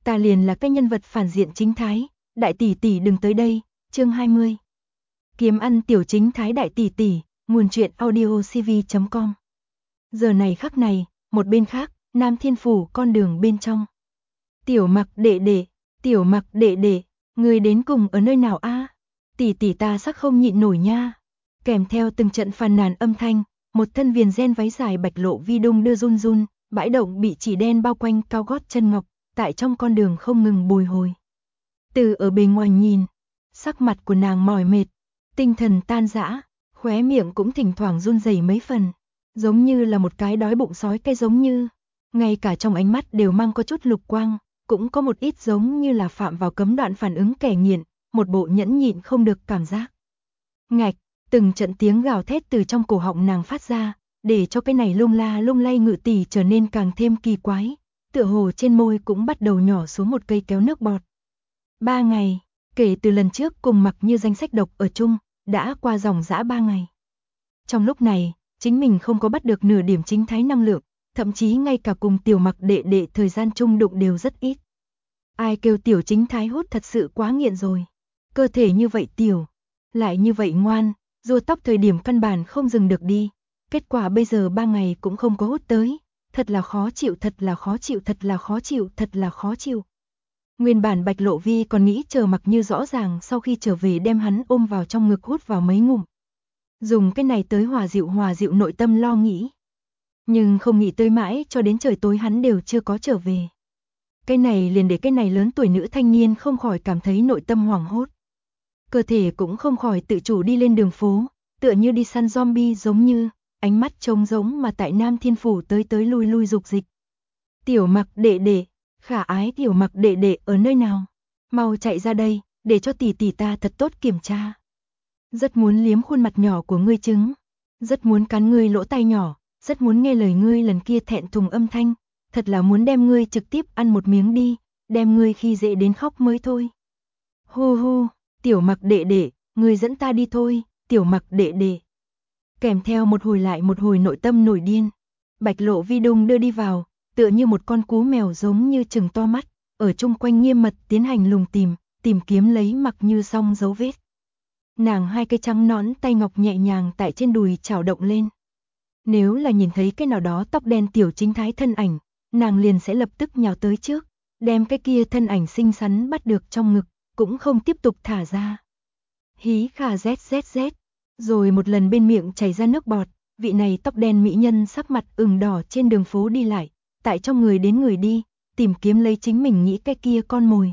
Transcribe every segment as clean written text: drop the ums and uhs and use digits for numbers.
ta liền là cái nhân vật phản diện chính thái, đại tỷ tỷ đừng tới đây. Chương 20. Kiếm ăn tiểu chính thái đại tỷ tỷ, nguồn truyện audiocv.com. Giờ này khắc này, một bên khác, Nam Thiên Phủ con đường bên trong. Tiểu Mặc đệ đệ, Tiểu Mặc đệ đệ, người đến cùng ở nơi nào a? Tỷ tỷ ta sắc không nhịn nổi nha. Kèm theo từng trận phàn nàn âm thanh, một thân viền ren váy dài bạch lộ vi đung đưa run run, bãi động bị chỉ đen bao quanh cao gót chân ngọc, tại trong con đường không ngừng bồi hồi. Từ ở bề ngoài nhìn, sắc mặt của nàng mỏi mệt, tinh thần tan rã, khóe miệng cũng thỉnh thoảng run rẩy mấy phần, giống như là một cái đói bụng sói cái giống như, ngay cả trong ánh mắt đều mang có chút lục quang, cũng có một ít giống như là phạm vào cấm đoạn phản ứng kẻ nghiện, một bộ nhẫn nhịn không được cảm giác. Ngạch, từng trận tiếng gào thét từ trong cổ họng nàng phát ra, để cho cái này lung la lung lay ngự tỷ trở nên càng thêm kỳ quái, tựa hồ trên môi cũng bắt đầu nhỏ xuống một cây kéo nước bọt. 3 ngày, kể từ lần trước cùng Mặc Như danh sách độc ở chung, đã qua dòng dã 3 ngày. Trong lúc này, chính mình không có bắt được nửa điểm chính thái năng lượng, thậm chí ngay cả cùng Tiểu Mặc đệ đệ thời gian chung đụng đều rất ít. Ai kêu tiểu chính thái hút thật sự quá nghiện rồi. Cơ thể như vậy tiểu, lại như vậy ngoan, rùa tóc thời điểm căn bản không dừng được đi. Kết quả bây giờ 3 ngày cũng không có hút tới. Thật là khó chịu, thật là khó chịu, thật là khó chịu, thật là khó chịu. Nguyên bản Bạch Lộ Vi còn nghĩ chờ Mặc Như rõ ràng sau khi trở về đem hắn ôm vào trong ngực hút vào mấy ngụm. Dùng cái này tới hòa dịu nội tâm lo nghĩ. Nhưng không nghĩ tới mãi cho đến trời tối hắn đều chưa có trở về. Cái này liền để cái này lớn tuổi nữ thanh niên không khỏi cảm thấy nội tâm hoảng hốt. Cơ thể cũng không khỏi tự chủ đi lên đường phố, tựa như đi săn zombie giống như, ánh mắt trống rỗng mà tại Nam Thiên Phủ tới lui lui dục dịch. Tiểu Mặc đệ đệ, khả ái Tiểu Mặc đệ đệ ở nơi nào? Mau chạy ra đây, để cho tỷ tỷ ta thật tốt kiểm tra. Rất muốn liếm khuôn mặt nhỏ của ngươi trứng, rất muốn cắn ngươi lỗ tai nhỏ, rất muốn nghe lời ngươi lần kia thẹn thùng âm thanh, thật là muốn đem ngươi trực tiếp ăn một miếng đi, đem ngươi khi dễ đến khóc mới thôi. Hu hu, Tiểu Mặc đệ đệ, ngươi dẫn ta đi thôi, Tiểu Mặc đệ đệ. Kèm theo một hồi lại một hồi nội tâm nổi điên. Bạch Lộ Vi đung đưa đi vào, tựa như một con cú mèo giống như trừng to mắt, ở chung quanh nghiêm mật tiến hành lùng tìm kiếm lấy Mặc Như xong dấu vết. Nàng hai cái trắng nõn tay ngọc nhẹ nhàng tại trên đùi chảo động lên. Nếu là nhìn thấy cái nào đó tóc đen tiểu chính thái thân ảnh, nàng liền sẽ lập tức nhào tới trước, đem cái kia thân ảnh xinh xắn bắt được trong ngực, cũng không tiếp tục thả ra. Hí khà zzz, rồi một lần bên miệng chảy ra nước bọt, vị này tóc đen mỹ nhân sắc mặt ửng đỏ trên đường phố đi lại, tại trong người đến người đi, tìm kiếm lấy chính mình nghĩ cái kia con mồi.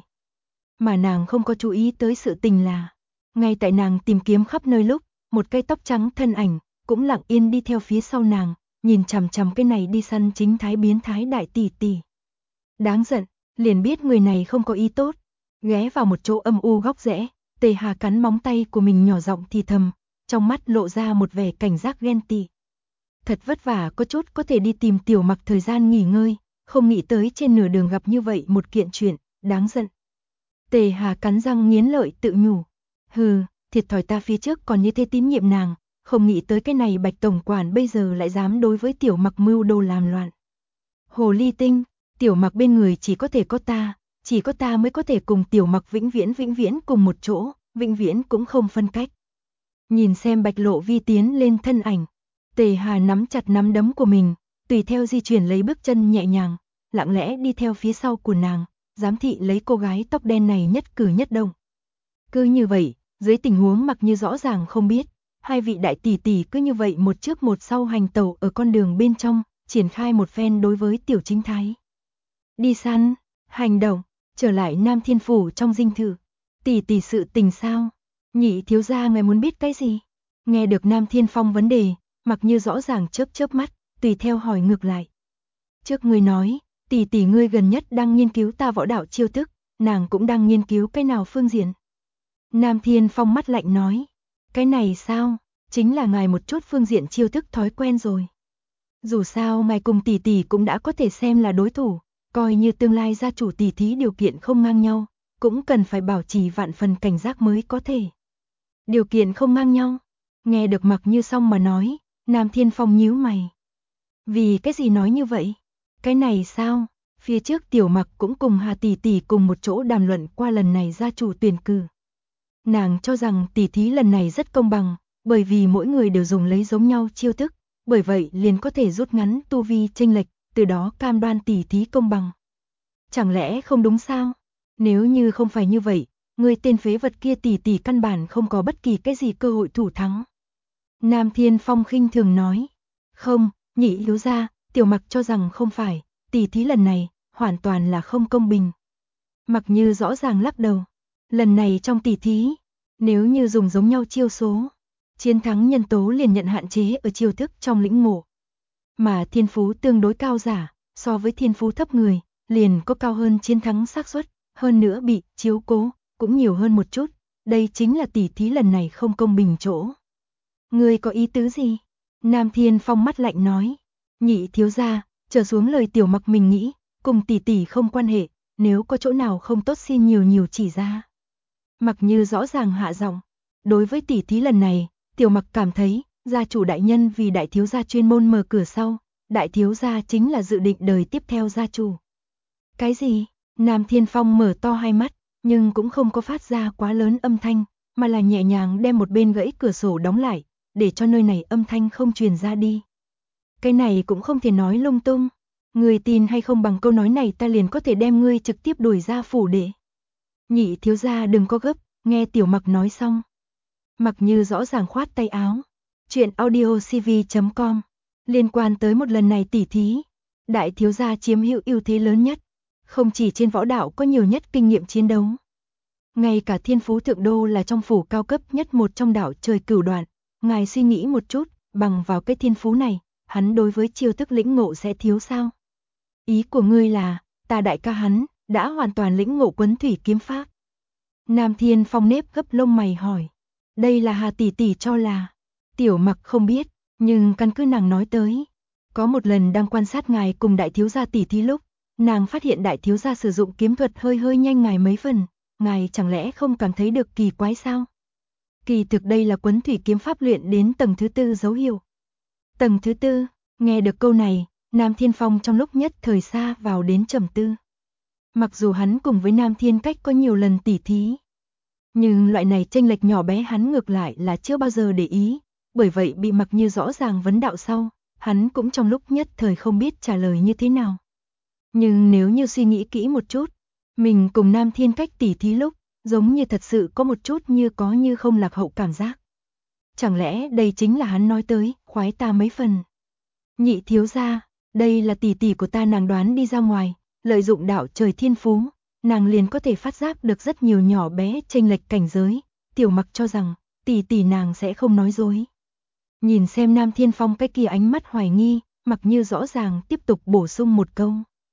Mà nàng không có chú ý tới sự tình là, ngay tại nàng tìm kiếm khắp nơi lúc, một cây tóc trắng thân ảnh, cũng lặng yên đi theo phía sau nàng, nhìn chằm chằm cái này đi săn chính thái biến thái đại tỷ tỷ. Đáng giận, liền biết người này không có ý tốt, ghé vào một chỗ âm u góc rẽ, Tề Hà cắn móng tay của mình nhỏ giọng thì thầm, trong mắt lộ ra một vẻ cảnh giác ghen tị. Thật vất vả có chút có thể đi tìm Tiểu Mặc thời gian nghỉ ngơi, không nghĩ tới trên nửa đường gặp như vậy một kiện chuyện, đáng giận. Tề Hà cắn răng nghiến lợi tự nhủ, hừ, thiệt thòi ta phía trước còn như thế tín nhiệm nàng, không nghĩ tới cái này Bạch tổng quản bây giờ lại dám đối với Tiểu Mặc mưu đồ làm loạn. Hồ ly tinh, Tiểu Mặc bên người chỉ có thể có ta, chỉ có ta mới có thể cùng Tiểu Mặc vĩnh viễn cùng một chỗ, vĩnh viễn cũng không phân cách. Nhìn xem Bạch Lộ Vi tiến lên thân ảnh, Tề Hà nắm chặt nắm đấm của mình, tùy theo di chuyển lấy bước chân nhẹ nhàng, lặng lẽ đi theo phía sau của nàng, giám thị lấy cô gái tóc đen này nhất cử nhất động. Cứ như vậy, dưới tình huống Mặc Như rõ ràng không biết, hai vị đại tỷ tỷ cứ như vậy một trước một sau hành tẩu ở con đường bên trong, triển khai một phen đối với tiểu chính thái. Đi săn, hành động, trở lại Nam Thiên Phủ trong dinh thự. Tỷ tỷ sự tình sao? Nhị thiếu gia ngài muốn biết cái gì? Nghe được Nam Thiên Phong vấn đề, Mặc Như rõ ràng chớp mắt, tùy theo hỏi ngược lại. Trước ngươi nói, tỷ tỷ ngươi gần nhất đang nghiên cứu ta võ đạo chiêu thức, nàng cũng đang nghiên cứu cái nào phương diện? Nam Thiên Phong mắt lạnh nói, cái này sao? Chính là ngài một chút phương diện chiêu thức thói quen rồi. Dù sao ngài cùng tỷ tỷ cũng đã có thể xem là đối thủ, coi như tương lai gia chủ tỷ thí điều kiện không ngang nhau, cũng cần phải bảo trì vạn phần cảnh giác mới có thể. Điều kiện không ngang nhau? Nghe được Mặc Như xong mà nói, Nam Thiên Phong nhíu mày. Vì cái gì nói như vậy? Cái này sao? Phía trước Tiểu Mặc cũng cùng Hà tỷ tỷ cùng một chỗ đàm luận qua lần này gia chủ tuyển cử. Nàng cho rằng tỷ thí lần này rất công bằng, bởi vì mỗi người đều dùng lấy giống nhau chiêu thức, bởi vậy liền có thể rút ngắn tu vi chênh lệch, từ đó cam đoan tỷ thí công bằng. Chẳng lẽ không đúng sao? Nếu như không phải như vậy, người tên phế vật kia tỷ tỷ căn bản không có bất kỳ cái gì cơ hội thủ thắng. Nam Thiên Phong khinh thường nói. Không, Nhị thiếu gia, Tiểu Mặc cho rằng không phải, tỷ thí lần này hoàn toàn là không công bình. Mặc Như rõ ràng lắc đầu. Lần này trong tỷ thí, nếu như dùng giống nhau chiêu số, chiến thắng nhân tố liền nhận hạn chế ở chiêu thức trong lĩnh ngộ. Mà thiên phú tương đối cao giả, so với thiên phú thấp người, liền có cao hơn chiến thắng xác suất, hơn nữa bị chiếu cố cũng nhiều hơn một chút, đây chính là tỷ thí lần này không công bình chỗ. Ngươi có ý tứ gì? Nam Thiên Phong mắt lạnh nói. Nhị thiếu gia, trở xuống lời Tiểu Mặc mình nghĩ, cùng tỷ tỷ không quan hệ, nếu có chỗ nào không tốt xin nhiều nhiều chỉ ra. Mặc Như rõ ràng hạ giọng. Đối với tỷ thí lần này, Tiểu Mặc cảm thấy, gia chủ đại nhân vì đại thiếu gia chuyên môn mở cửa sau, đại thiếu gia chính là dự định đời tiếp theo gia chủ. Cái gì? Nam Thiên Phong mở to hai mắt, nhưng cũng không có phát ra quá lớn âm thanh, mà là nhẹ nhàng đem một bên gãy cửa sổ đóng lại, để cho nơi này âm thanh không truyền ra đi. Cái này cũng không thể nói lung tung. Người tin hay không bằng câu nói này ta liền có thể đem ngươi trực tiếp đuổi ra phủ đệ. Nhị thiếu gia đừng có gấp, nghe Tiểu Mặc nói xong. Mặc Như rõ ràng khoát tay áo. Chuyện audiocv.com. Liên quan tới một lần này tỉ thí, đại thiếu gia chiếm hữu ưu thế lớn nhất, không chỉ trên võ đạo có nhiều nhất kinh nghiệm chiến đấu. Ngay cả Thiên Phú Thượng Đô là trong phủ cao cấp nhất một trong đảo trời Cửu Đoạn, ngài suy nghĩ một chút, bằng vào cái thiên phú này, hắn đối với chiêu thức lĩnh ngộ sẽ thiếu sao? Ý của ngươi là, ta đại ca hắn đã hoàn toàn lĩnh ngộ Quấn Thủy kiếm pháp. Nam Thiên Phong nếp gấp lông mày hỏi. Đây là Hà tỷ tỷ cho là. Tiểu Mặc không biết, nhưng căn cứ nàng nói tới. Có một lần đang quan sát ngài cùng đại thiếu gia tỷ thí lúc, nàng phát hiện đại thiếu gia sử dụng kiếm thuật hơi nhanh ngài mấy phần, ngài chẳng lẽ không cảm thấy được kỳ quái sao? Kỳ thực đây là Quấn Thủy kiếm pháp luyện đến tầng thứ 4 dấu hiệu. Tầng thứ 4, nghe được câu này, Nam Thiên Phong trong lúc nhất thời xa vào đến trầm tư. Mặc dù hắn cùng với Nam Thiên Cách có nhiều lần tỉ thí, nhưng loại này chênh lệch nhỏ bé hắn ngược lại là chưa bao giờ để ý, bởi vậy bị Mặc Như rõ ràng vấn đạo sau, hắn cũng trong lúc nhất thời không biết trả lời như thế nào. Nhưng nếu như suy nghĩ kỹ một chút, mình cùng Nam Thiên Cách tỉ thí lúc, giống như thật sự có một chút như có như không lạc hậu cảm giác. Chẳng lẽ đây chính là hắn nói tới, khoái ta mấy phần. Nhị thiếu gia, đây là tỷ tỷ của ta, nàng đoán đi ra ngoài, lợi dụng đạo trời thiên phú, nàng liền có thể phát giác được rất nhiều nhỏ bé chênh lệch cảnh giới, Tiểu Mặc cho rằng, tỷ tỷ nàng sẽ không nói dối. Nhìn xem Nam Thiên Phong cái kia ánh mắt hoài nghi, Mặc Như rõ ràng tiếp tục bổ sung một câu.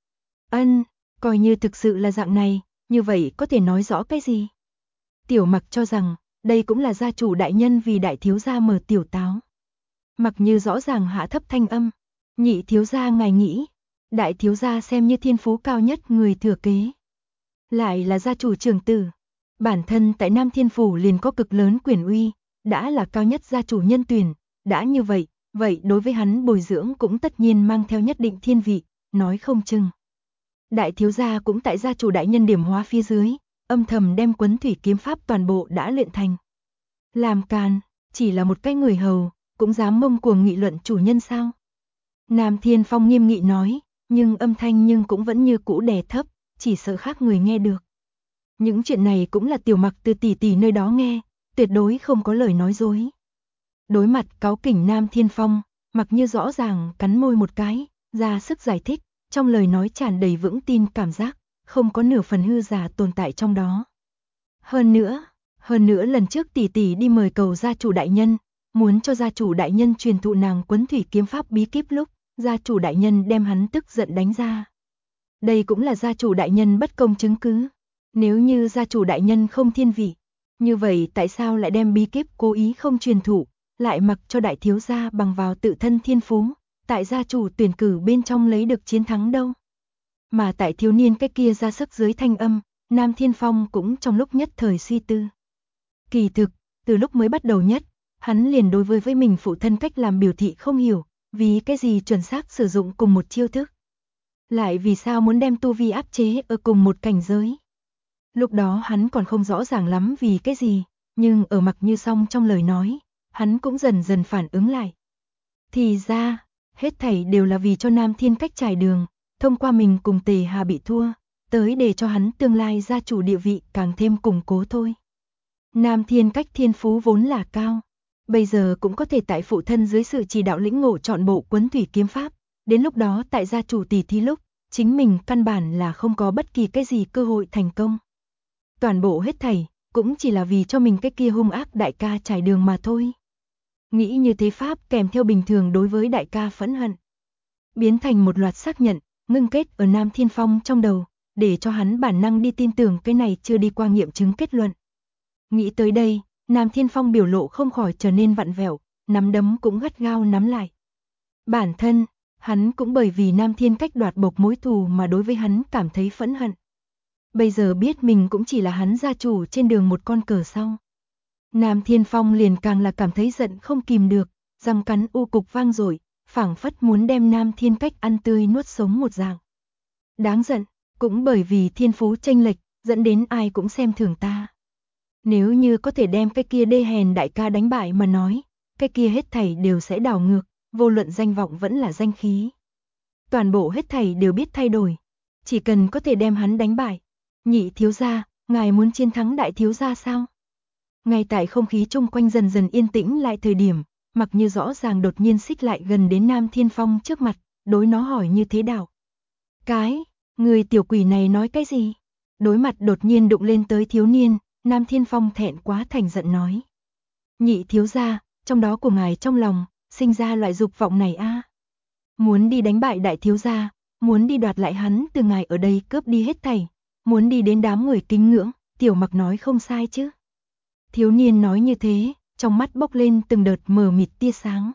Coi như thực sự là dạng này, như vậy có thể nói rõ cái gì? Tiểu Mặc cho rằng, đây cũng là gia chủ đại nhân vì đại thiếu gia mở tiểu táo. Mặc Như rõ ràng hạ thấp thanh âm. Nhị thiếu gia ngài nghĩ, đại thiếu gia xem như thiên phú cao nhất người thừa kế. Lại là gia chủ trưởng tử. Bản thân tại Nam Thiên Phủ liền có cực lớn quyền uy, đã là cao nhất gia chủ nhân tuyển. Đã như vậy, vậy đối với hắn bồi dưỡng cũng tất nhiên mang theo nhất định thiên vị, nói không chừng. Đại thiếu gia cũng tại gia chủ đại nhân điểm hóa phía dưới, âm thầm đem Quấn Thủy kiếm pháp toàn bộ đã luyện thành. Làm càn, chỉ là một cái người hầu, cũng dám mông cuồng nghị luận chủ nhân sao? Nam Thiên Phong nghiêm nghị nói, nhưng âm thanh nhưng cũng vẫn như cũ đè thấp, chỉ sợ khác người nghe được. Những chuyện này cũng là Tiểu Mặc từ tỷ tỷ nơi đó nghe, tuyệt đối không có lời nói dối. Đối mặt cáu kỉnh Nam Thiên Phong, Mặc Như rõ ràng cắn môi một cái, ra sức giải thích, trong lời nói tràn đầy vững tin cảm giác, không có nửa phần hư giả tồn tại trong đó. Hơn nữa lần trước tỷ tỷ đi mời cầu gia chủ đại nhân, muốn cho gia chủ đại nhân truyền thụ nàng Quấn Thủy kiếm pháp bí kíp lúc, gia chủ đại nhân đem hắn tức giận đánh ra. Đây cũng là gia chủ đại nhân bất công chứng cứ. Nếu như gia chủ đại nhân không thiên vị, như vậy tại sao lại đem bí kíp cố ý không truyền thụ, lại mặc cho đại thiếu gia bằng vào tự thân thiên phú, tại gia chủ tuyển cử bên trong lấy được chiến thắng đâu? Mà tại thiếu niên cái kia ra sức dưới thanh âm, Nam Thiên Phong cũng trong lúc nhất thời suy tư. Kỳ thực, từ lúc mới bắt đầu nhất, hắn liền đối với mình phụ thân cách làm biểu thị không hiểu, vì cái gì chuẩn xác sử dụng cùng một chiêu thức. Lại vì sao muốn đem tu vi áp chế ở cùng một cảnh giới? Lúc đó hắn còn không rõ ràng lắm vì cái gì, nhưng ở Mặc Như Song trong lời nói, hắn cũng dần dần phản ứng lại. Thì ra, hết thảy đều là vì cho Nam Thiên Cách trải đường, thông qua mình cùng Tề Hà bị thua, tới để cho hắn tương lai gia chủ địa vị càng thêm củng cố thôi. Nam Thiên Cách thiên phú vốn là cao, bây giờ cũng có thể tại phụ thân dưới sự chỉ đạo lĩnh ngộ trọn bộ Quấn Thủy kiếm pháp, đến lúc đó tại gia chủ tỷ thí lúc, chính mình căn bản là không có bất kỳ cái gì cơ hội thành công. Toàn bộ hết thảy, cũng chỉ là vì cho mình cái kia hung ác đại ca trải đường mà thôi. Nghĩ như thế pháp kèm theo bình thường đối với đại ca phẫn hận, biến thành một loạt xác nhận, ngưng kết ở Nam Thiên Phong trong đầu, để cho hắn bản năng đi tin tưởng cái này chưa đi qua nghiệm chứng kết luận. Nghĩ tới đây, Nam Thiên Phong biểu lộ không khỏi trở nên vặn vẹo, nắm đấm cũng gắt gao nắm lại. Bản thân, hắn cũng bởi vì Nam Thiên Cách đoạt bộc mối thù mà đối với hắn cảm thấy phẫn hận. Bây giờ biết mình cũng chỉ là hắn gia chủ trên đường một con cờ sau. Nam Thiên Phong liền càng là cảm thấy giận không kìm được, răng cắn u cục vang dội, phảng phất muốn đem Nam Thiên Cách ăn tươi nuốt sống một dạng. Đáng giận, cũng bởi vì thiên phú chênh lệch, dẫn đến ai cũng xem thường ta. Nếu như có thể đem cái kia đê hèn đại ca đánh bại mà nói, cái kia hết thảy đều sẽ đảo ngược, vô luận danh vọng vẫn là danh khí. Toàn bộ hết thảy đều biết thay đổi, chỉ cần có thể đem hắn đánh bại. Nhị thiếu gia, ngài muốn chiến thắng đại thiếu gia sao? Ngay tại không khí chung quanh dần dần yên tĩnh lại thời điểm, Mặc Như rõ ràng đột nhiên xích lại gần đến Nam Thiên Phong trước mặt, đối nó hỏi như thế đạo. Người tiểu quỷ này nói cái gì? Đối mặt đột nhiên đụng lên tới thiếu niên, Nam Thiên Phong thẹn quá thành giận nói. Nhị thiếu gia, trong đó của ngài trong lòng, sinh ra loại dục vọng này a, muốn đi đánh bại đại thiếu gia, muốn đi đoạt lại hắn từ ngài ở đây cướp đi hết thảy, muốn đi đến đám người kính ngưỡng, tiểu Mặc nói không sai chứ. Thiếu niên nói như thế, trong mắt bốc lên từng đợt mờ mịt tia sáng.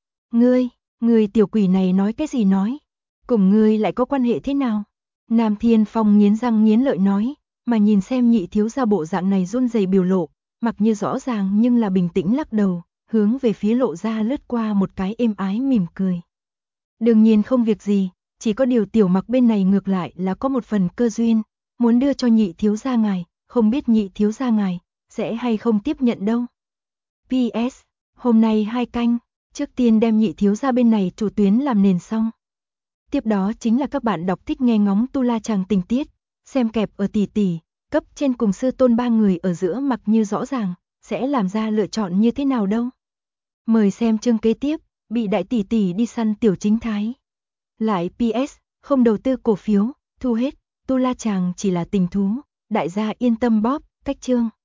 Ngươi tiểu quỷ này nói cái gì nói? Cùng ngươi lại có quan hệ thế nào? Nam Thiên Phong nghiến răng nghiến lợi nói, mà nhìn xem nhị thiếu gia bộ dạng này run rẩy biểu lộ, Mặc Như rõ ràng nhưng là bình tĩnh lắc đầu, hướng về phía Lộ Ra lướt qua một cái êm ái mỉm cười. Đương nhiên không việc gì, chỉ có điều tiểu Mặc bên này ngược lại là có một phần cơ duyên, muốn đưa cho nhị thiếu gia ngài, không biết nhị thiếu gia ngài sẽ hay không tiếp nhận đâu. PS, hôm nay 2 canh, trước tiên đem nhị thiếu gia bên này chủ tuyến làm nền xong. Tiếp đó chính là các bạn đọc thích nghe ngóng tu la chàng tình tiết, xem kẹp ở tỷ tỷ, cấp trên cùng sư tôn ba người ở giữa Mặc Như rõ ràng, sẽ làm ra lựa chọn như thế nào đâu. Mời xem chương kế tiếp, bị đại tỷ tỷ đi săn tiểu chính thái. Lại PS, không đầu tư cổ phiếu, thu hết, tu la chàng chỉ là tình thú, đại gia yên tâm bóp, cách chương.